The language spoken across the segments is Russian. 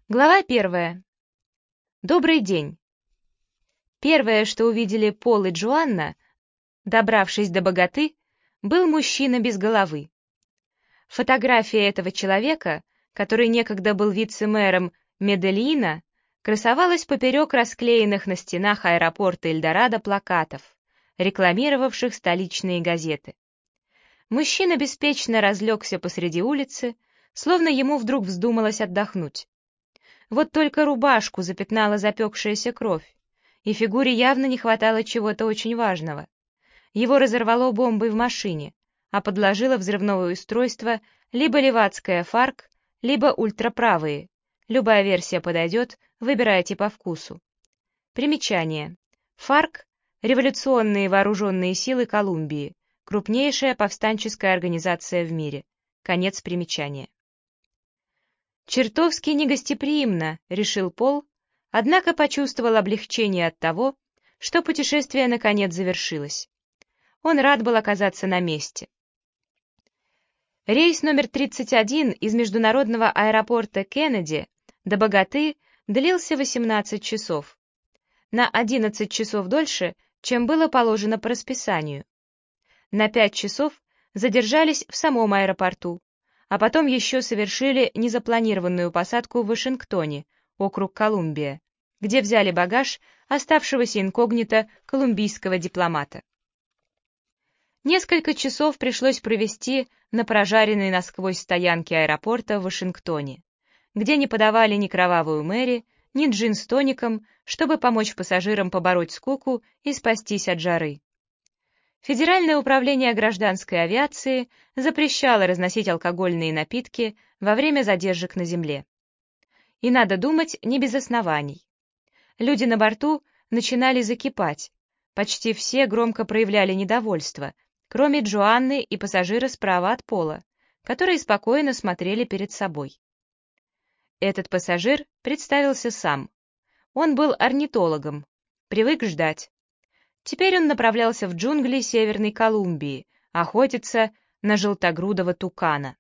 Глава 1. Добрый день. Первое, что увидели Пол и Джоанна, добравшись до богаты, был мужчина без головы. Фотография этого человека, который некогда был вице-мэром Медельина, красовалась поперек расклеенных на стенах аэропорта Эльдорадо плакатов, рекламировавших столичные газеты. Мужчина беспечно разлегся посреди улицы, словно ему вдруг вздумалось отдохнуть. Вот только рубашку запятнала запекшаяся кровь, и фигуре явно не хватало чего-то очень важного. Его разорвало бомбой в машине, а подложило взрывное устройство либо левацкая ФАРК, либо ультраправые. Любая версия подойдет, выбирайте по вкусу. Примечание. ФАРК — революционные вооруженные силы Колумбии, крупнейшая повстанческая организация в мире. Конец примечания. «Чертовски негостеприимно», — решил Пол, однако почувствовал облегчение от того, что путешествие наконец завершилось. Он рад был оказаться на месте. Рейс номер 31 из международного аэропорта Кеннеди до Боготы длился 18 часов. На 11 часов дольше, чем было положено по расписанию. На 5 часов задержались в самом аэропорту, а потом еще совершили незапланированную посадку в Вашингтоне, округ Колумбия, где взяли багаж оставшегося инкогнито колумбийского дипломата. Несколько часов пришлось провести на прожаренной насквозь стоянке аэропорта в Вашингтоне, где не подавали ни кровавую Мэри, ни джин с тоником, чтобы помочь пассажирам побороть скуку и спастись от жары. Федеральное управление гражданской авиации запрещало разносить алкогольные напитки во время задержек на земле. И надо думать, не без оснований. Люди на борту начинали закипать, почти все громко проявляли недовольство, кроме Джоанны и пассажира справа от Пола, которые спокойно смотрели перед собой. Этот пассажир представился сам. Он был орнитологом, привык ждать. Теперь он направлялся в джунгли Северной Колумбии, охотиться на желтогрудого тукана.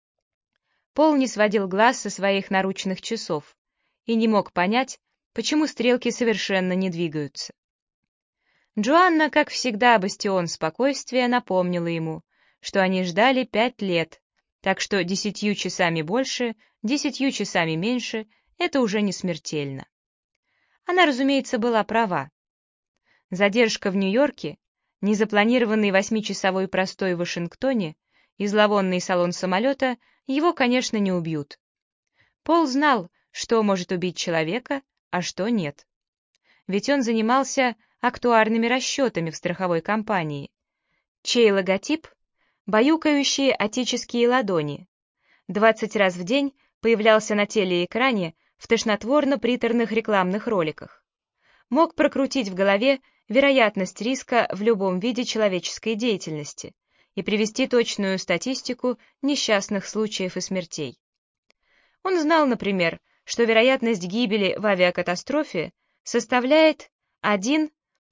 Пол не сводил глаз со своих наручных часов и не мог понять, почему стрелки совершенно не двигаются. Джоанна, как всегда, бастион спокойствия, напомнила ему, что они ждали 5 лет, так что 10 часами больше, 10 часами меньше — это уже не смертельно. Она, разумеется, была права. Задержка в Нью-Йорке, незапланированный 8-часовой простой в Вашингтоне и зловонный салон самолета его, конечно, не убьют. Пол знал, что может убить человека, а что нет. Ведь он занимался актуарными расчетами в страховой компании, чей логотип — баюкающие отеческие ладони, 20 раз в день появлялся на телеэкране в тошнотворно-приторных рекламных роликах. Мог прокрутить в голове вероятность риска в любом виде человеческой деятельности и привести точную статистику несчастных случаев и смертей. Он знал, например, что вероятность гибели в авиакатастрофе составляет 1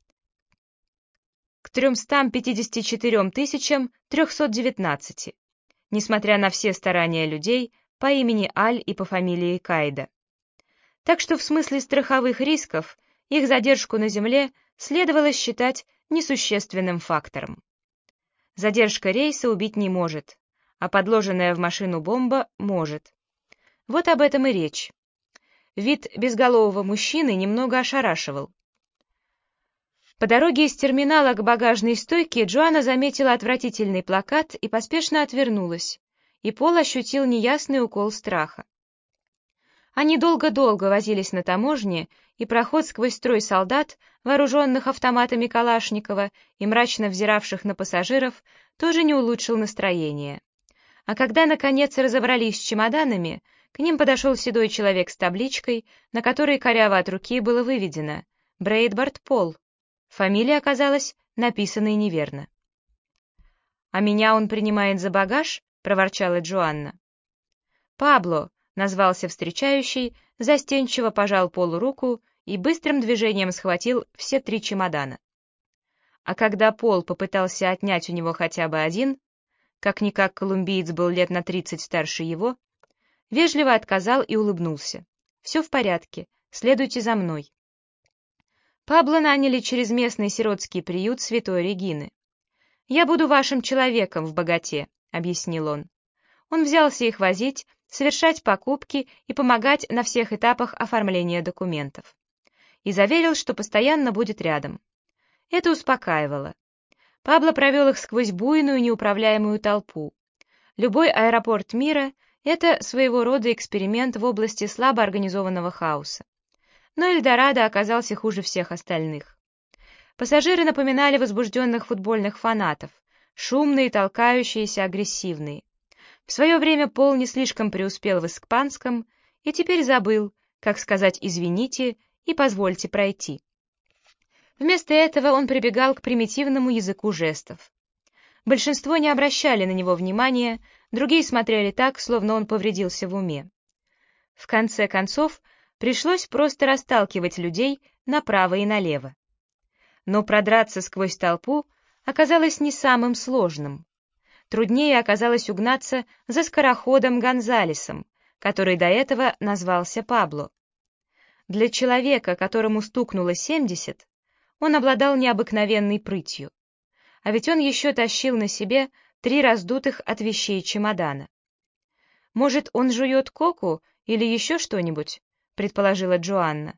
к 354 319, несмотря на все старания людей по имени Аль и по фамилии Кайда. Так что в смысле страховых рисков их задержку на Земле следовало считать несущественным фактором. Задержка рейса убить не может, а подложенная в машину бомба может. Вот об этом и речь. Вид безголового мужчины немного ошарашивал. По дороге из терминала к багажной стойке Джоанна заметила отвратительный плакат и поспешно отвернулась, и Пол ощутил неясный укол страха. Они долго-долго возились на таможне, и проход сквозь строй солдат, вооруженных автоматами Калашникова и мрачно взиравших на пассажиров, тоже не улучшил настроение. А когда, наконец, разобрались с чемоданами, к ним подошел седой человек с табличкой, на которой коряво от руки было выведено «Брейдбард Пол». Фамилия оказалась написанной неверно. «А меня он принимает за багаж?» — проворчала Джоанна. «Пабло», — назвался встречающий, застенчиво пожал Полу руку и быстрым движением схватил все 3 чемодана. А когда Пол попытался отнять у него хотя бы один, как-никак колумбиец был лет на 30 старше его, вежливо отказал и улыбнулся. Все в порядке, следуйте за мной». Пабло наняли через местный сиротский приют Святой Регины. «Я буду вашим человеком в богате», — объяснил он. Он взялся их возить, совершать покупки и помогать на всех этапах оформления документов. И заверил, что постоянно будет рядом. Это успокаивало. Пабло провел их сквозь буйную неуправляемую толпу. Любой аэропорт мира — это своего рода эксперимент в области слабо организованного хаоса. Но Эльдорадо оказался хуже всех остальных. Пассажиры напоминали возбужденных футбольных фанатов, шумные, толкающиеся, агрессивные. В свое время Пол не слишком преуспел в испанском и теперь забыл, как сказать «извините» и «позвольте пройти». Вместо этого он прибегал к примитивному языку жестов. Большинство не обращали на него внимания, другие смотрели так, словно он повредился в уме. В конце концов, пришлось просто расталкивать людей направо и налево. Но продраться сквозь толпу оказалось не самым сложным. Труднее оказалось угнаться за скороходом Гонзалесом, который до этого назвался Пабло. Для человека, которому стукнуло 70, он обладал необыкновенной прытью. А ведь он еще тащил на себе 3 раздутых от вещей чемодана. «Может, он жует коку или еще что-нибудь?» — предположила Джоанна.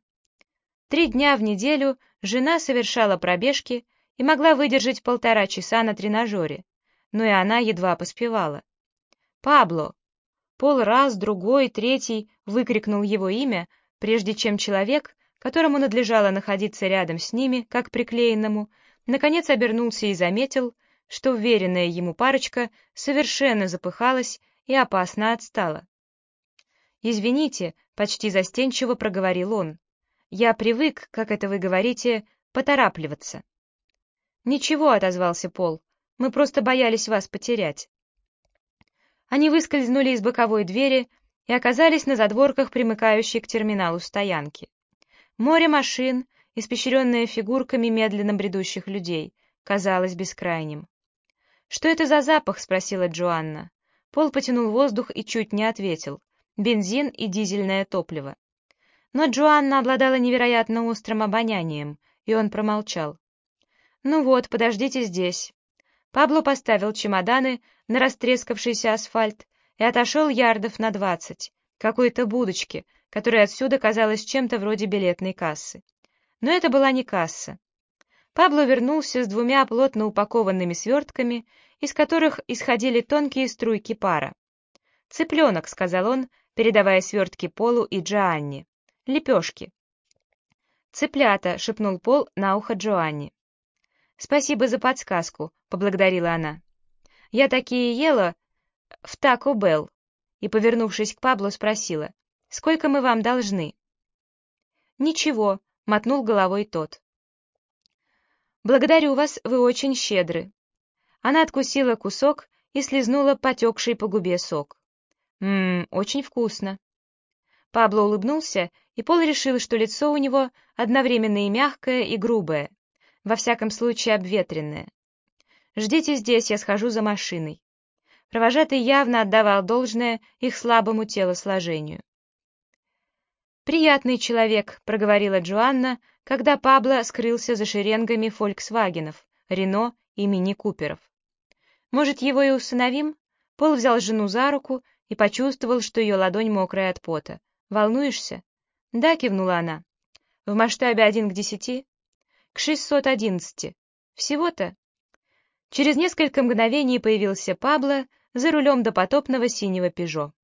3 дня в неделю жена совершала пробежки и могла выдержать 1,5 часа на тренажере, но и она едва поспевала. «Пабло!» Пол раз, другой, третий выкрикнул его имя, прежде чем человек, которому надлежало находиться рядом с ними, как приклеенному, наконец обернулся и заметил, что уверенная ему парочка совершенно запыхалась и опасно отстала. «Извините», — почти застенчиво проговорил он, — «я привык, как это вы говорите, поторапливаться». «Ничего», — отозвался Пол, — «мы просто боялись вас потерять». Они выскользнули из боковой двери и оказались на задворках, примыкающей к терминалу стоянки. Море машин, испещренное фигурками медленно бредущих людей, казалось бескрайним. «Что это за запах?» — спросила Джоанна. Пол потянул воздух и чуть не ответил. «Бензин и дизельное топливо». Но Джоанна обладала невероятно острым обонянием, и он промолчал. «Ну вот, подождите здесь». Пабло поставил чемоданы на растрескавшийся асфальт и отошел ярдов на 20, к какой-то будочке, которая отсюда казалась чем-то вроде билетной кассы. Но это была не касса. Пабло вернулся с 2 плотно упакованными свертками, из которых исходили тонкие струйки пара. «Цыпленок», — сказал он, передавая свертки Полу и Джоанне. «Лепешки». «Цыплята», — шепнул Пол на ухо Джоанне. «Спасибо за подсказку», — поблагодарила она. «Я такие ела в Тако Белл», и, повернувшись к Пабло, спросила, «Сколько мы вам должны?» «Ничего», — мотнул головой тот. «Благодарю вас, вы очень щедры». Она откусила кусок и слезнула потекший по губе сок. Очень вкусно». Пабло улыбнулся, и Пол решил, что лицо у него одновременно и мягкое, и грубое, во всяком случае обветренное. «Ждите здесь, я схожу за машиной». Провожатый явно отдавал должное их слабому телосложению. «Приятный человек», — проговорила Джоанна, когда Пабло скрылся за шеренгами «Фольксвагенов», «Рено» и «Мини-Куперов». «Может, его и усыновим?» Пол взял жену за руку и почувствовал, что ее ладонь мокрая от пота. «Волнуешься?» «Да», — кивнула она. «В масштабе 1:10?» «К 611. Всего-то?» Через несколько мгновений появился Пабло за рулем допотопного синего «Пежо».